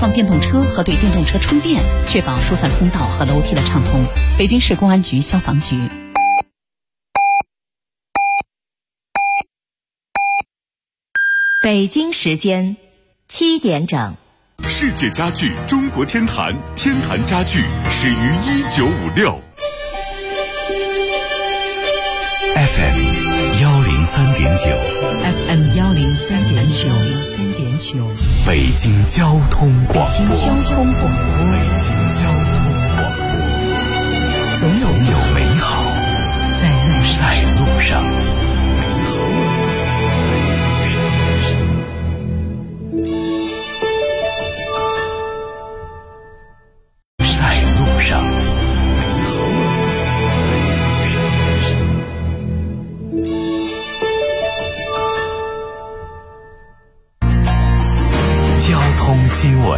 放电动车和对电动车充电，确保疏散通道和楼梯的畅通。北京市公安局消防局。 北京时间7点整。 世界家具中国天坛，天坛家具始于1956。FM 103.9 103.9 北京交通广播。总有美好在路上。新闻。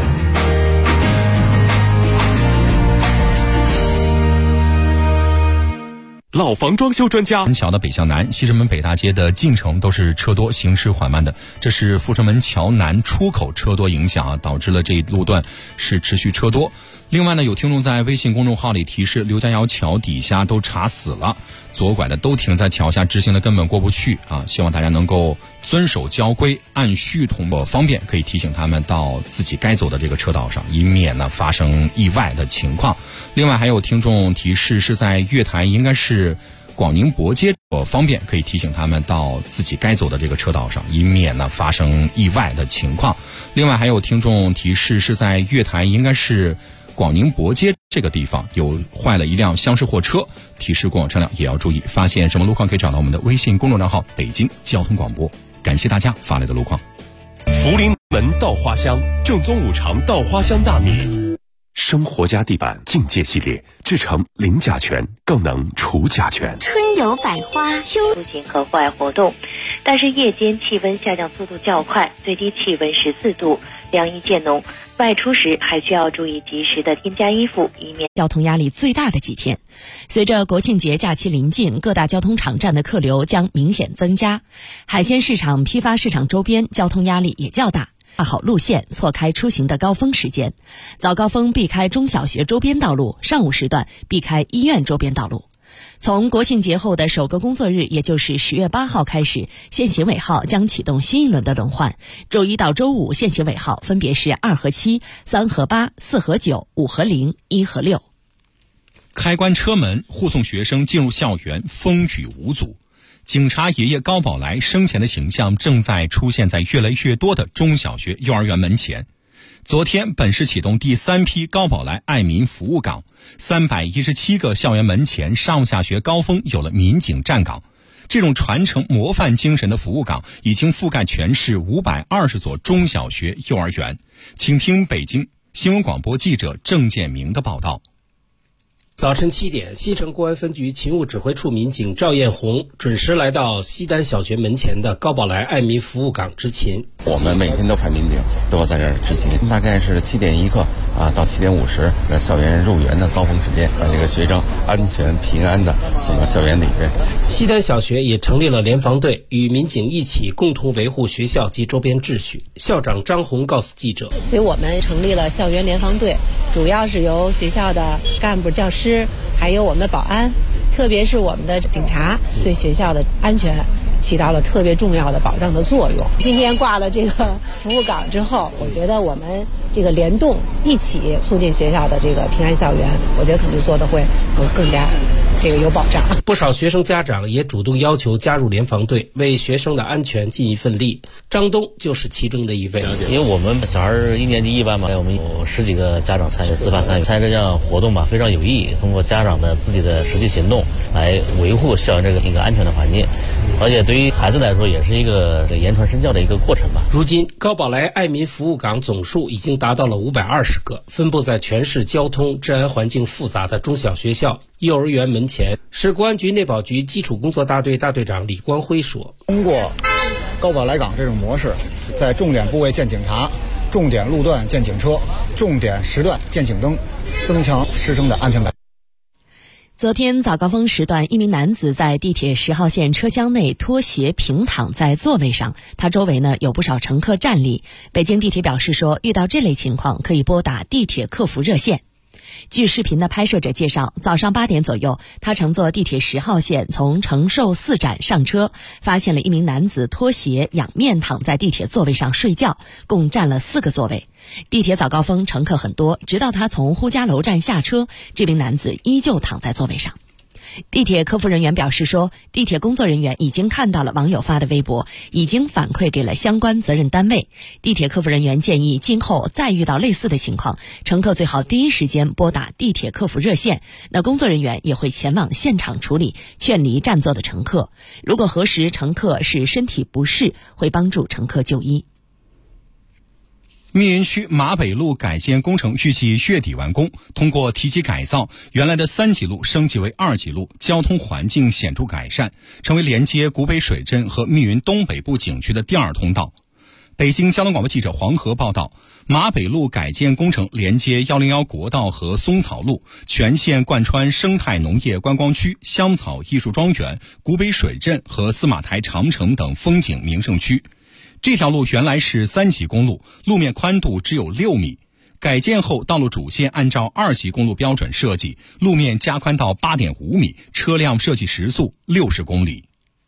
老房装修专家。 门桥的北向南，西直门北大街的进程都是车多，行驶缓慢的。这是阜成门桥南出口车多影响导致了这一路段是持续车多。另外呢，有听众在微信公众号里提示，刘家窑桥底下都查死了，左拐的都停在桥下，直行的根本过不去啊！希望大家能够遵守交规，按序通过，方便可以提醒他们到自己该走的这个车道上，以免呢发生意外的情况。另外还有听众提示是在月台，应该是广宁博街，方便可以提醒他们到自己该走的这个车道上，以免呢发生意外的情况。另外还有听众提示是在月台，应该是广宁博街这个地方有坏了一辆厢式货车，提示过往车辆也要注意。发现什么路况可以找到我们的微信公众账号北京交通广播。感谢大家发来的路况。 福临门稻花香，正宗五常稻花香大米。生活家地板境界系列，制成零甲醛，更能除甲醛。 春有百花，秋出行和户外活动，但是夜间气温下降速度较快，最低气温14度，凉意渐浓。外出时还需要注意及时的添加衣服，以免交通压力最大的几天。随着国庆节假期临近，各大交通场站的客流将明显增加，海鲜市场、批发市场周边交通压力也较大。画好路线，错开出行的高峰时间。早高峰避开中小学周边道路，上午时段避开医院周边道路。从国庆节后的首个工作日，也就是10月8号开始，限行尾号将启动新一轮的轮换。周一到周五限行尾号分别是2和7、3和8、4和9、5和0、1和6。 开关车门，护送学生进入校园，风雨无阻。警察爷爷高宝来生前的形象正在出现在越来越多的中小学、幼儿园门前。昨天本市启动第3批高宝来爱民服务岗，317个校园门前上下学高峰有了民警站岗。这种传承模范精神的服务岗已经覆盖全市520所中小学、幼儿园。请听北京新闻广播记者郑建明的报道。 早晨7点，西城公安分局勤务指挥处民警赵艳红准时来到西单小学门前的高宝来爱民服务岗执勤。 我们每天都派民警都在这儿执勤，大概是7点1刻到7点50，校园入园的高峰时间，把这个学生安全平安的送到校园里边。 西单小学也成立了联防队，与民警一起共同维护学校及周边秩序。校长张红告诉记者， 所以我们成立了校园联防队，主要是由学校的干部、教师还有我们的保安，特别是我们的警察，对学校的安全起到了特别重要的保障的作用。今天挂了这个服务岗之后，我觉得我们这个联动一起促进学校的这个平安校园，我觉得肯定做得会更加有保障。 不少学生家长也主动要求加入联防队，为学生的安全尽一份力。张东就是其中的一位。 因为我们小孩1年级1班嘛，我们有10几个家长参与，自发参与这样活动吧，非常有意义。通过家长的自己的实际行动来维护校园这个一个安全的环境，而且对于孩子来说也是一个言传身教的一个过程吧。 如今高宝来爱民服务岗总数已经达到了520个，分布在全市交通治安环境复杂的中小学校、幼儿园门前。市公安局内保局基础工作大队大队长李光辉说， 通过高宝来岗这种模式，在重点部位建警察，重点路段建警车，重点时段建警灯，增强师生的安全感。 昨天早高峰时段，一名男子在地铁10号线车厢内脱鞋平躺在座位上，他周围有不少乘客站立。北京地铁表示说，遇到这类情况可以拨打地铁客服热线。据视频的拍摄者介绍，早上8点左右，他乘坐地铁10号线从承寿4站上车，发现了一名男子脱鞋仰面躺在地铁座位上睡觉，共占了4个座位。地铁早高峰乘客很多，直到他从呼家楼站下车，这名男子依旧躺在座位上。地铁客服人员表示说，地铁工作人员已经看到了网友发的微博，已经反馈给了相关责任单位。地铁客服人员建议，今后再遇到类似的情况，乘客最好第一时间拨打地铁客服热线，工作人员也会前往现场处理，劝离占座的乘客。如果核实乘客是身体不适，会帮助乘客就医。 密云区马北路改建工程预计月底完工，通过提级改造，原来的3级路升级为2级路，交通环境显著改善，成为连接古北水镇和密云东北部景区的第2通道。北京交通广播记者黄河报道，马北路改建工程连接101国道和松草路，全线贯穿生态农业观光区、香草艺术庄园、古北水镇和司马台长城等风景名胜区。这条路原来是3级公路，路面宽度只有6米。改建后，道路主线按照2级公路标准设计，路面加宽到8.5米，车辆设计时速60公里。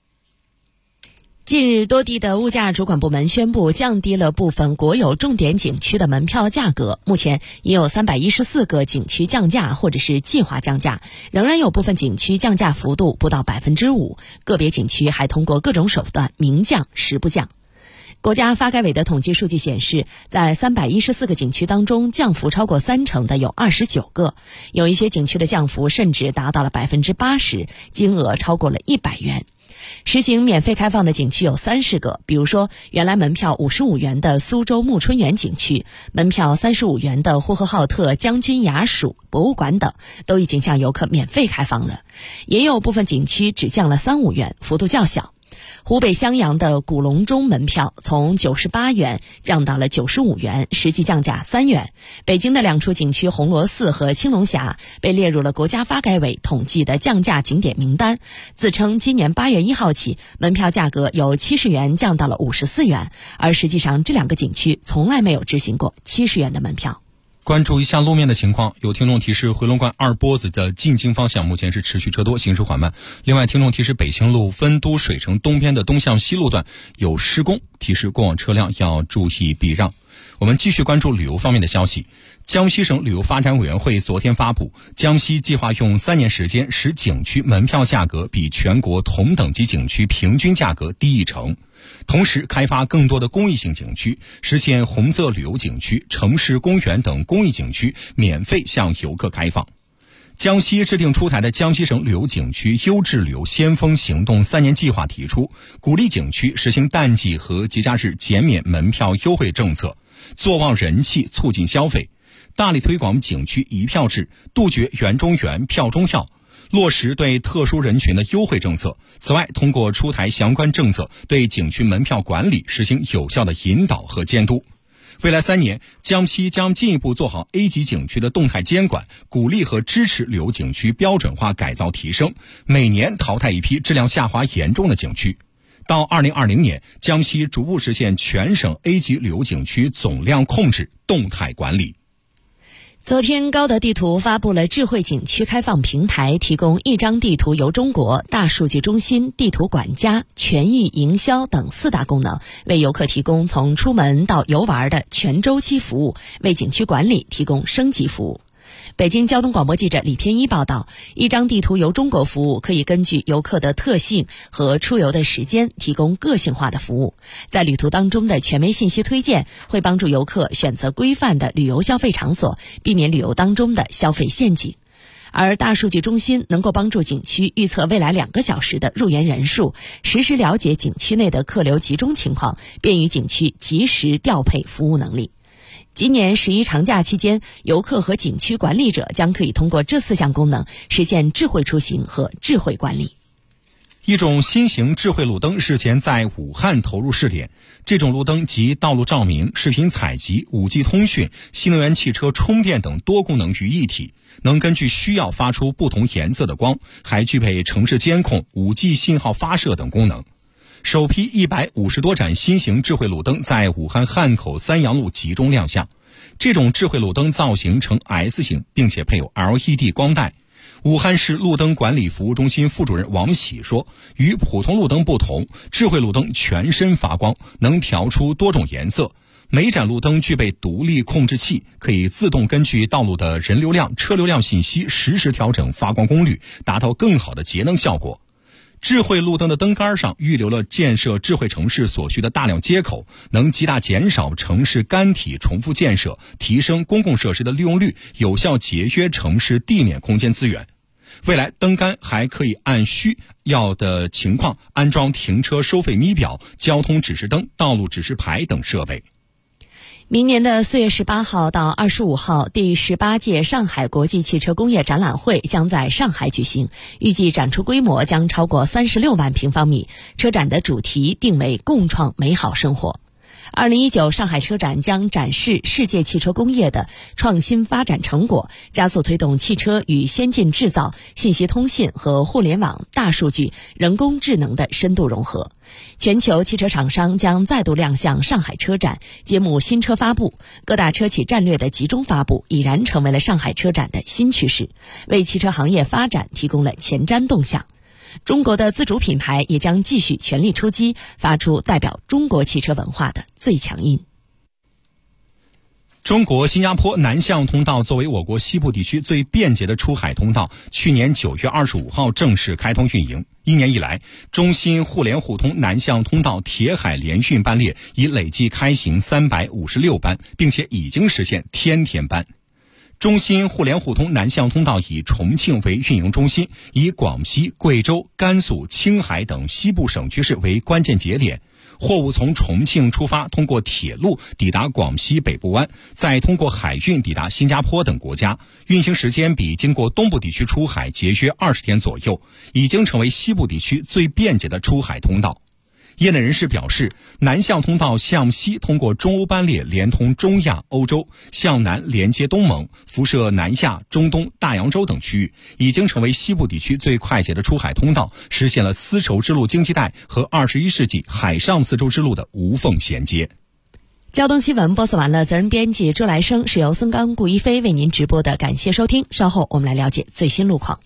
近日，多地的物价主管部门宣布降低了部分国有重点景区的门票价格，目前已有314个景区降价或者是计划降价，仍然有部分景区降价幅度不到 5%， 个别景区还通过各种手段明降实不降。国家发改委的统计数据显示，在314个景区当中，降幅超过30%的有29个，有一些景区的降幅甚至达到了 80%， 金额超过了100元。实行免费开放的景区有30个，比如说原来门票55元的苏州木春园景区，门票35元的呼和浩特将军衙署博物馆等，都已经向游客免费开放了。也有部分景区只降了35元，幅度较小。湖北襄阳的古隆中门票从98元降到了95元，实际降价3元。北京的2处景区红螺寺和青龙峡被列入了国家发改委统计的降价景点名单，自称今年8月1号起，门票价格由70元降到了54元，而实际上这2个景区从来没有执行过70元的门票。 关注一下路面的情况，有听众提示回龙观2波子的进京方向目前是持续车多，行驶缓慢。另外，听众提示北庆路分都水城东边的东向西路段有施工，提示过往车辆要注意避让。我们继续关注旅游方面的消息。江西省旅游发展委员会昨天发布，江西计划用3年时间使景区门票价格比全国同等级景区平均价格低1成。同时开发更多的公益性景区，实现红色旅游景区、城市公园等公益景区免费向游客开放。江西制定出台的江西省旅游景区优质旅游先锋行动3年计划提出，鼓励景区实行淡季和节假日减免门票优惠政策，坐旺人气，促进消费，大力推广景区一票制，杜绝园中园、票中票，落实对特殊人群的优惠政策。此外，通过出台相关政策，对景区门票管理实行有效的引导和监督。未来3年，江西将进一步做好 A 级景区的动态监管，鼓励和支持旅游景区标准化改造提升，每年淘汰一批质量下滑严重的景区。到2020年，江西逐步实现全省 A 级旅游景区总量控制、动态管理。 昨天，高德地图发布了智慧景区开放平台，提供一张地图游中国、大数据中心、地图管家、全域营销等4大功能，为游客提供从出门到游玩的全周期服务，为景区管理提供升级服务。北京交通广播记者李天一报道，一张地图游中国服务可以根据游客的特性和出游的时间提供个性化的服务，在旅途当中的权威信息推荐会帮助游客选择规范的旅游消费场所，避免旅游当中的消费陷阱。而大数据中心能够帮助景区预测未来2个小时的入园人数，实时了解景区内的客流集中情况，便于景区及时调配服务能力。今年11长假期间，游客和景区管理者将可以通过这4项功能实现智慧出行和智慧管理。 一种新型智慧路灯日前在武汉投入试点，这种路灯集道路照明、视频采集、5G 通讯、新能源汽车充电等多功能于一体，能根据需要发出不同颜色的光，还具备城市监控、5G 信号发射等功能。首批150多盏新型智慧路灯在武汉汉口三阳路集中亮相。这种智慧路灯造型呈 S 型，并且配有 LED 光带。武汉市路灯管理服务中心副主任王喜说，与普通路灯不同，智慧路灯全身发光，能调出多种颜色。每盏路灯具备独立控制器，可以自动根据道路的人流量、车流量信息实时调整发光功率，达到更好的节能效果。智慧路灯的灯杆上预留了建设智慧城市所需的大量接口，能极大减少城市干体重复建设，提升公共设施的利用率，有效节约城市地面空间资源。未来灯杆还可以按需要的情况安装停车收费咪表、交通指示灯、道路指示牌等设备。 明年的4月18号到25号，第18届上海国际汽车工业展览会将在上海举行，预计展出规模将超过36万平方米。车展的主题定为共创美好生活。2019上海车展将展示世界汽车工业的创新发展成果，加速推动汽车与先进制造、信息通信和互联网、大数据、人工智能的深度融合。全球汽车厂商将再度亮相上海车展，揭幕新车发布，各大车企战略的集中发布已然成为了上海车展的新趋势，为汽车行业发展提供了前瞻动向。中国的自主品牌也将继续全力出击，发出代表中国汽车文化的最强音。 中国新加坡南向通道作为我国西部地区最便捷的出海通道，去年9月25号正式开通运营。1年以来，中新互联互通南向通道铁海联运班列已累计开行356班，并且已经实现天天班。中新互联互通南向通道以重庆为运营中心，以广西、贵州、甘肃、青海等西部省区市为关键节点，货物从重庆出发，通过铁路抵达广西北部湾，再通过海运抵达新加坡等国家，运行时间比经过东部地区出海节约20天左右，已经成为西部地区最便捷的出海通道。业内人士表示，南向通道向西通过中欧班列连通中亚、欧洲，向南连接东盟，辐射南亚、中东、大洋洲等区域，已经成为西部地区最快捷的出海通道，实现了丝绸之路经济带和21世纪海上丝绸之路的无缝衔接。 交通新闻播送完了，责任编辑周来生，是由孙刚、顾一飞为您直播的，感谢收听。稍后我们来了解最新路况。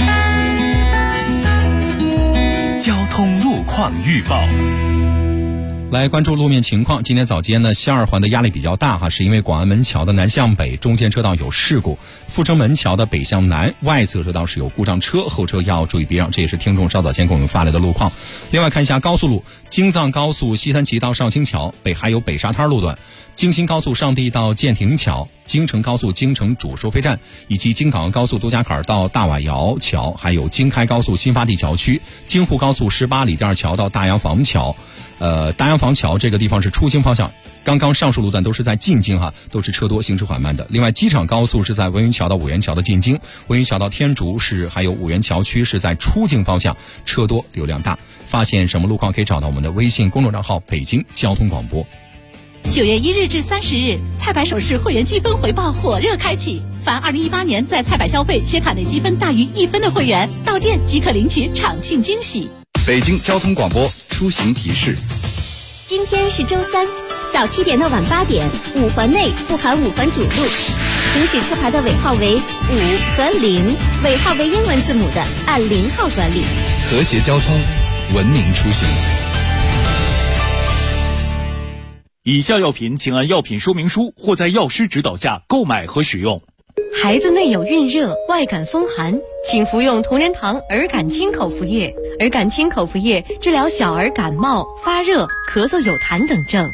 交通路况预报， 来关注路面情况。今天早间呢，西二环的压力比较大是因为广安门桥的南向北中间车道有事故，阜成门桥的北向南外侧车道是有故障车，后车要注意避让，这也是听众稍早前给我们发来的路况。另外看一下高速路，京藏高速西三旗到上清桥北还有北沙滩路段，京新高速上地到建亭桥，京承高速京承主收费站，以及京港高速多家坎到大瓦窑桥，还有京开高速新发地桥区，京沪高速18里店桥到大洋房桥。大洋房桥这个地方是出京方向，刚刚上述路段都是在进京都是车多行驶缓慢的。另外机场高速是在文榆桥到五元桥的进京，文榆桥到天竺是还有五元桥区是在出京方向，车多流量大。发现什么路况可以找到我们的微信公众账号北京交通广播。 9月1日至30日，菜百首饰会员积分回报火热开启，凡2018年在菜百消费且卡内积分大于1分的会员，到店即可领取场庆惊喜。 北京交通广播出行提示： 今天是周三，早7点到晚8点，5环内不含5环主路，行驶车牌的尾号为5和0，尾号为英文字母的按0号管理。 和谐交通，文明出行。 以下药品请按药品说明书或在药师指导下购买和使用。 孩子内有孕热、外感风寒，请服用同仁堂儿感清口服液。儿感清口服液治疗小儿感冒、发热、咳嗽有痰等症。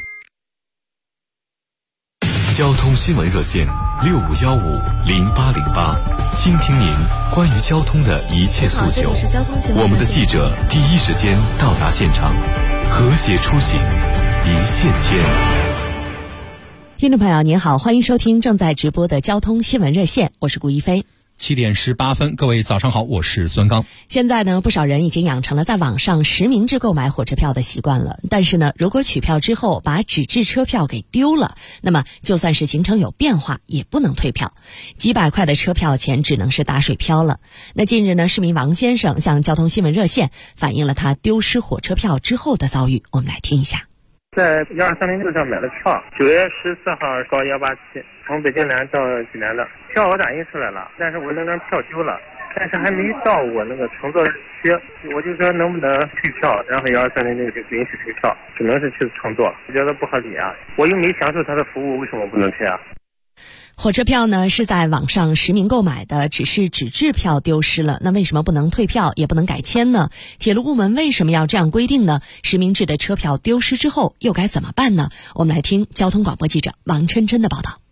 交通新闻热线65150808，倾听您关于交通的一切诉求。我们的记者第一时间到达现场，和谐出行，一线牵。 听众朋友您好，欢迎收听正在直播的交通新闻热线，我是顾一飞。 7点18分，各位早上好，我是孙刚。 现在呢，不少人已经养成了在网上实名制购买火车票的习惯了。但是呢，如果取票之后把纸质车票给丢了，那么就算是行程有变化，也不能退票，几百块的车票钱只能是打水漂了。那近日呢，市民王先生向交通新闻热线反映了他丢失火车票之后的遭遇，我们来听一下。 在12306上买了票，9月14号高187，从北京南到济南的票我打印出来了，但是我那张票丢了，但是还没到我那个乘坐日期，我就说能不能退票，然后12306就不允许退票，只能是去乘坐，我觉得不合理啊，我又没享受他的服务，为什么不能退啊？ 火车票呢是在网上实名购买的，只是纸质票丢失了，那为什么不能退票也不能改签呢？铁路部门为什么要这样规定呢？实名制的车票丢失之后又该怎么办呢？我们来听交通广播记者王琛琛的报道。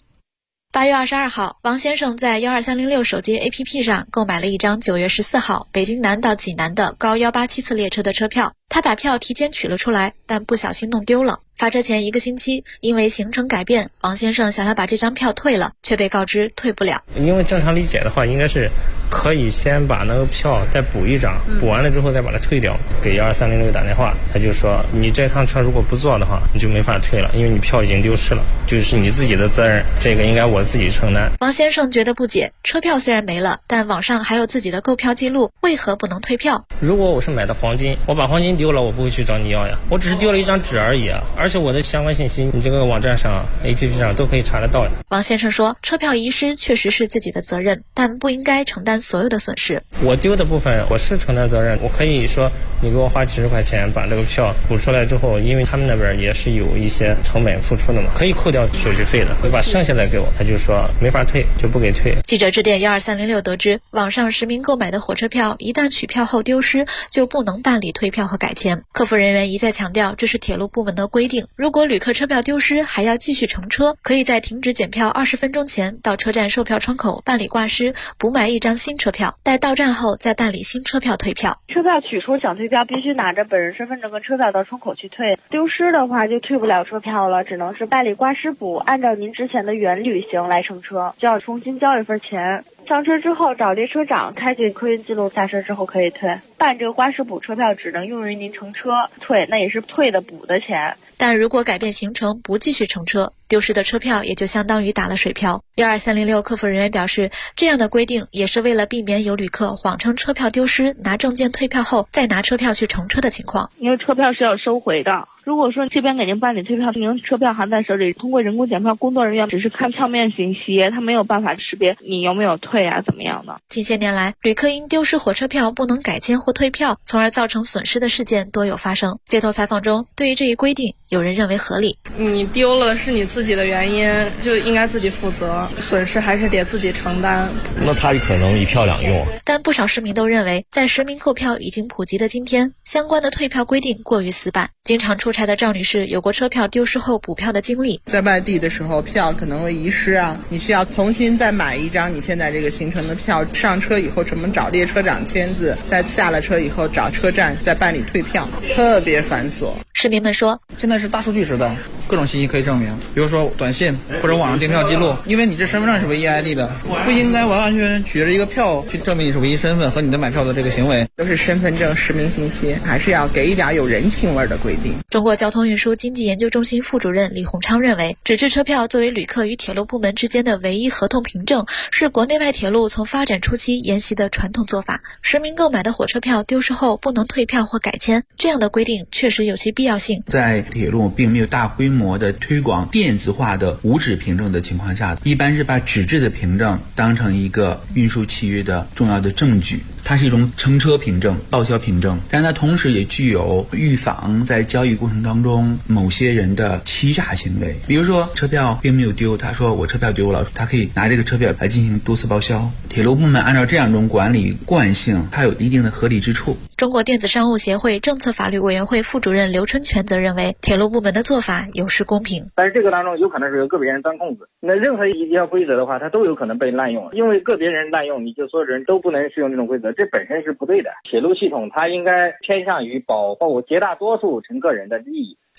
8月22号，王先生在12306手机 APP 上购买了一张9月14号北京南到济南的高187次列车的车票，他把票提前取了出来，但不小心弄丢了。发车前1个星期，因为行程改变，王先生想要把这张票退了，却被告知退不了。 因为正常理解的话，应该是可以先把那个票再补一张，补完了之后再把它退掉。给12306打电话，他就说你这趟车如果不坐的话，你就没法退了，因为你票已经丢失了，就是你自己的责任，这个应该我自己承担。 王先生觉得不解，车票虽然没了，但网上还有自己的购票记录，为何不能退票？ 如果我是买的黄金，我把黄金丢了，我不会去找你要呀，我只是丢了一张纸而已啊，而且我的相关信息你这个网站上 APP 上都可以查得到的。 王先生说，车票遗失确实是自己的责任，但不应该承担所有的损失。 我丢的部分我是承担责任，我可以说你给我花几十块钱把这个票补出来之后，因为他们那边也是有一些成本付出的嘛，可以扣掉手续费的，会把剩下的给我，他就说没法退，就不给退。 记者致电12306得知，网上实名购买的火车票一旦取票后丢失，就不能办理退票和改签。客服人员一再强调，这是铁路部门的规定，如果旅客车票丢失还要继续乘车，可以在停止检票20分钟前到车站售票窗口办理挂失，补买一张新车票，待到站后再办理新车票退票。 车票取出想退票必须拿着本人身份证跟车票到窗口去退，丢失的话就退不了车票了，只能是办理挂失补，按照您之前的原旅行来乘车，就要重新交一份钱。上车之后找列车长开具客运记录，下车之后可以退。办这个挂失补车票只能用于您乘车退，那也是退的补的钱。 但如果改变行程不继续乘车，丢失的车票也就相当于打了水漂。12306客服人员表示，这样的规定也是为了避免有旅客谎称车票丢失，拿证件退票后再拿车票去乘车的情况。 因为车票是要收回的，如果说这边给您办理退票，您车票还在手里，通过人工检票工作人员只是看票面信息，他没有办法识别你有没有退啊怎么样的。 近些年来，旅客因丢失火车票不能改签或退票，从而造成损失的事件多有发生。街头采访中，对于这一规定，有人认为合理。 你丢了是你自己的原因，就应该自己负责，损失还是得自己承担。 那他可能一票两用。 但不少市民都认为，在实名购票已经普及的今天，相关的退票规定过于死板。经常出差的赵女士有过车票丢失后补票的经历。 在外地的时候，票可能会遗失啊，你需要重新再买一张你现在这个行程的票，上车以后怎么找列车长签字，再下了车以后找车站再办理退票，特别繁琐。 市民们说， 现在是大数据时代，各种信息可以证明，比如说短信或者网上订票记录，因为你这身份证是唯一 ID 的，不应该完完全全取着一个票去证明你是唯一身份和你的买票的这个行为。 都是身份证实名信息，还是要给一点有人情味的规定。 中国交通运输经济研究中心副主任李洪昌认为，纸质车票作为旅客与铁路部门之间的唯一合同凭证，是国内外铁路从发展初期沿袭的传统做法。实名购买的火车票丢失后不能退票或改签，这样的规定确实有其必要性。 在铁路并没有大规模的推广电子化的无纸凭证的情况下，一般是把纸质的凭证当成一个运输契约的重要的证据。它是一种乘车凭证、报销凭证，但它同时也具有预防在交易过程当中某些人的欺诈行为。比如说车票并没有丢，他说我车票丢了，他可以拿这个车票来进行多次报销。铁路部门按照这样一种管理惯性，它有一定的合理之处。 中国电子商务协会政策法律委员会副主任刘春全则认为，铁路部门的做法有失公平。 但是这个当中有可能是有个别人钻空子，那任何一条规则的话，它都有可能被滥用，因为个别人滥用，你就所有人都不能适用这种规则，这本身是不对的。铁路系统它应该偏向于保护绝大多数乘客人的利益。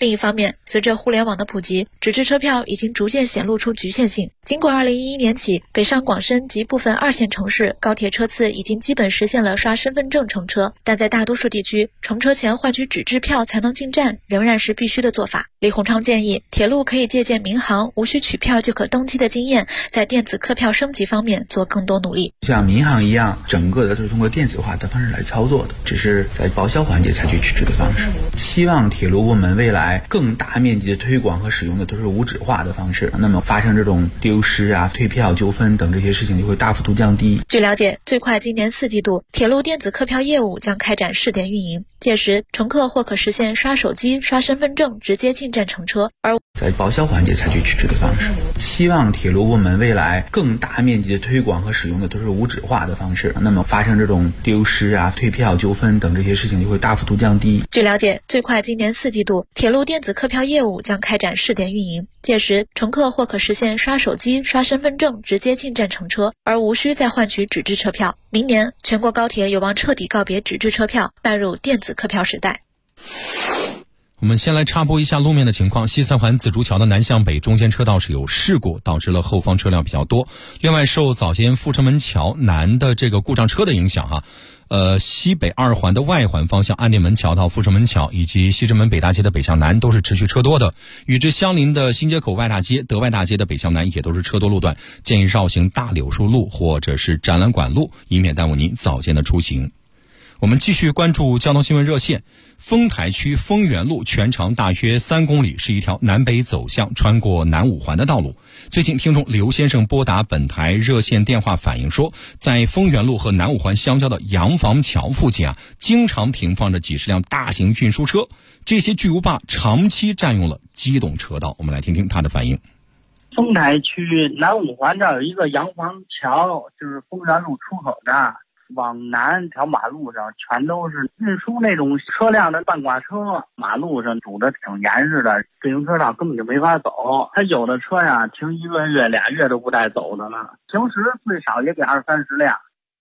另一方面，随着互联网的普及，纸质车票已经逐渐显露出局限性。尽管2011年起，北上广深及部分2线城市高铁车次已经基本实现了刷身份证乘车，但在大多数地区，乘车前换取纸质票才能进站，仍然是必须的做法。李鸿昌建议，铁路可以借鉴民航无需取票就可登机的经验，在电子客票升级方面做更多努力。 像民航一样，整个的都是通过电子化的方式来操作的，只是在报销环节采取纸质的方式。希望铁路部门未来更大面积的推广和使用的都是无纸化的方式，那么发生这种丢失啊、退票纠纷等这些事情就会大幅度降低。 据了解，最快今年4季度，铁路电子客票业务将开展试点运营，届时乘客或可实现刷手机、刷身份证直接进站乘车，而在报销环节采取纸质的方式。希望铁路部门未来更大面积的推广和使用的都是无纸化的方式，那么发生这种丢失啊、退票纠纷等这些事情就会大幅度降低。 据了解，最快今年4季度，铁路电子客票业务将开展试点运营，届时乘客或可实现刷手机、刷身份证直接进站乘车，而无需再换取纸质车票。明年，全国高铁有望彻底告别纸质车票，迈入电子客票时代。 我们先来插播一下路面的情况。西三环紫竹桥的南向北中间车道是有事故，导致了后方车辆比较多。另外，受早间阜成门桥南的这个故障车的影响西北2环的外环方向安定门桥到阜成门桥以及西直门北大街的北向南都是持续车多的。与之相邻的新街口外大街、德外大街的北向南也都是车多路段，建议绕行大柳树路或者是展览馆路，以免耽误您早间的出行。我们继续关注交通新闻热线。丰台区丰源路全长大约3公里，是一条南北走向穿过南五环的道路。最近听众刘先生拨打本台热线电话反映说，在丰源路和南五环相交的洋房桥附近经常停放着几十辆大型运输车，这些巨无霸长期占用了机动车道。我们来听听他的反应。 丰台区南五环这儿有一个洋房桥，就是丰源路出口这儿，往南条马路上全都是运输那种车辆的半挂车，马路上堵得挺严实的，自行车道根本就没法走。他有的车呀，停1个月、2月都不带走的了，平时最少也得20-30辆。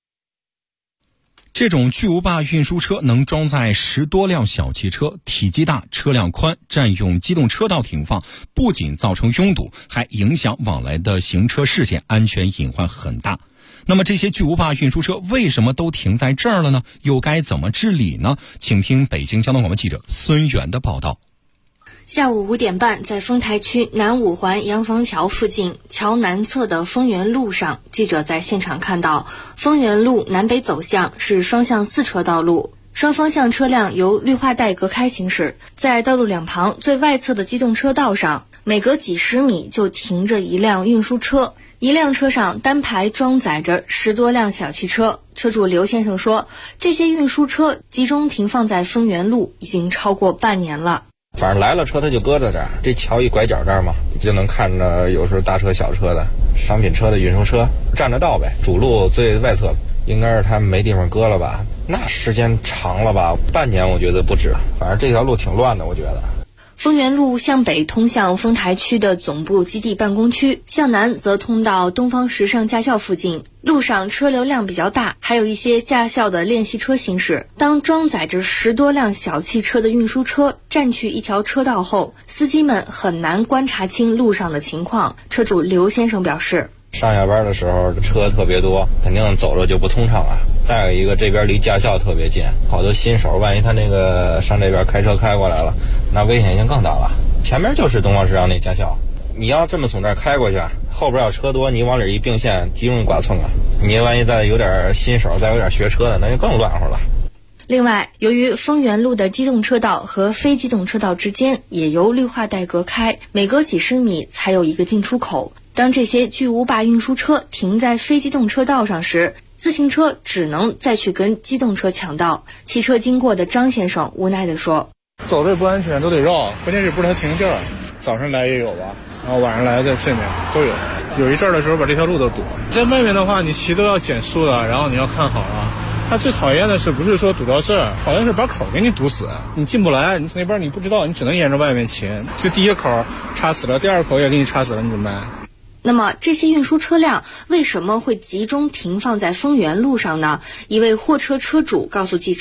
这种巨无霸运输车能装载10多辆小汽车，体积大，车辆宽，占用机动车道停放，不仅造成拥堵，还影响往来的行车视线，安全隐患很大。那么这些巨无霸运输车为什么都停在这儿了呢？又该怎么治理呢？请听北京交通广播记者孙源的报道。 下午5点半，在丰台区南五环洋房桥附近桥南侧的丰源路上，记者在现场看到，丰源路南北走向是双向4车道路，双方向车辆由绿化带隔开行驶。在道路两旁最外侧的机动车道上，每隔几十米就停着一辆运输车，一辆车上单排装载着10多辆小汽车。车主刘先生说，这些运输车集中停放在丰源路已经超过半年了。 反正来了车他就搁在这儿，这桥一拐角这儿嘛，就能看着有时候大车小车的商品车的运输车占着道呗。主路最外侧应该是他没地方搁了吧，那时间长了吧，半年我觉得不止。反正这条路挺乱的，我觉得。 丰源路向北通向丰台区的总部基地办公区，向南则通到东方时尚驾校附近。路上车流量比较大，还有一些驾校的练习车行驶。当装载着10多辆小汽车的运输车占据一条车道后，司机们很难观察清路上的情况。车主刘先生表示， 上下班的时候车特别多，肯定走着就不通畅啊。再有一个，这边离驾校特别近，好多新手万一他那个上这边开车开过来了，那危险性更大了。前面就是东方时尚那驾校，你要这么从这儿开过去，后边要车多，你往里一并线极容易剐蹭啊。你万一再有点新手，再有点学车的，那就更乱乎了。 另外，由于丰源路的机动车道和非机动车道之间也由绿化带隔开，每隔几十米才有一个进出口。当这些巨无霸运输车停在非机动车道上时，自行车只能再去跟机动车抢道。骑车经过的张先生无奈地说， 走这不安全，都得绕，关键是不知道停地儿。早上来也有吧，然后晚上来在前面都有。有一阵儿的时候把这条路都堵。在外面的话，你骑都要减速了，然后你要看好了。他最讨厌的是不是说堵到这儿，好像是把口给你堵死，你进不来，你那边你不知道，你只能沿着外面骑。就第一口插死了，第二口也给你插死了，你怎么办？ 那么这些运输车辆为什么会集中停放在丰源路上呢？一位货车车主告诉记者，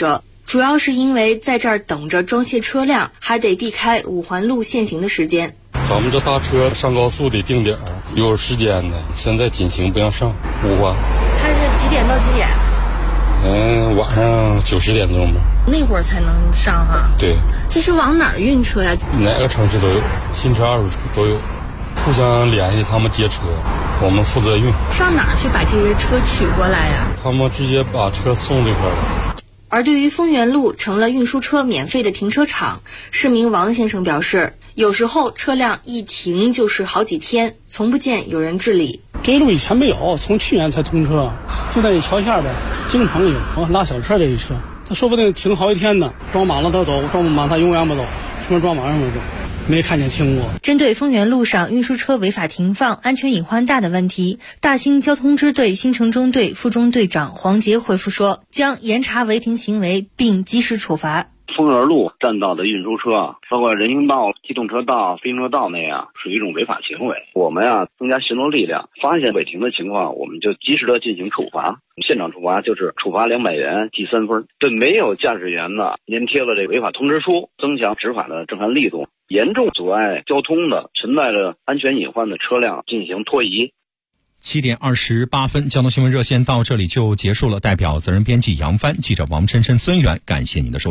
主要是因为在这儿等着装卸车辆，还得避开5环路限行的时间。 咱们这大车上高速得定点，有时间的，现在禁行不让上5环。 它是几点到几点？ 晚上9、10点钟吧。 那会儿才能上哈。 对。 这是往哪儿运车呀？ 哪个城市都有，新车、二手车都有，互相联系，他们接车，我们负责运。 上哪儿去把这些车取过来呀？ 他们直接把车送这块了。 而对于丰源路成了运输车免费的停车场，市民王先生表示，有时候车辆一停就是好几天，从不见有人治理。 这路以前没有，从去年才通车，就在桥下边经常有拉小车这一车，他说不定停好几天呢，装满了他走，装不满他永远不走，什么装满什么走。没看见清过。 针对丰源路上运输车违法停放、安全隐患大的问题，大兴交通支队新城中队副中队长黄杰回复说，将严查违停行为并及时处罚。 丰源路占道的运输车，包括人行道、机动车道、自行车道那样，属于一种违法行为。我们增加巡逻力量，发现违停的情况，我们就及时的进行处罚。现场处罚就是处罚200元，记3分。对没有驾驶员的，粘贴了这违法通知书，增强执法的震撼力度。严重阻碍交通的、存在着安全隐患的车辆进行拖移。 7点28分，交通新闻热线到这里就结束了。代表责任编辑杨帆、记者王琛琛、孙源，感谢您的收听。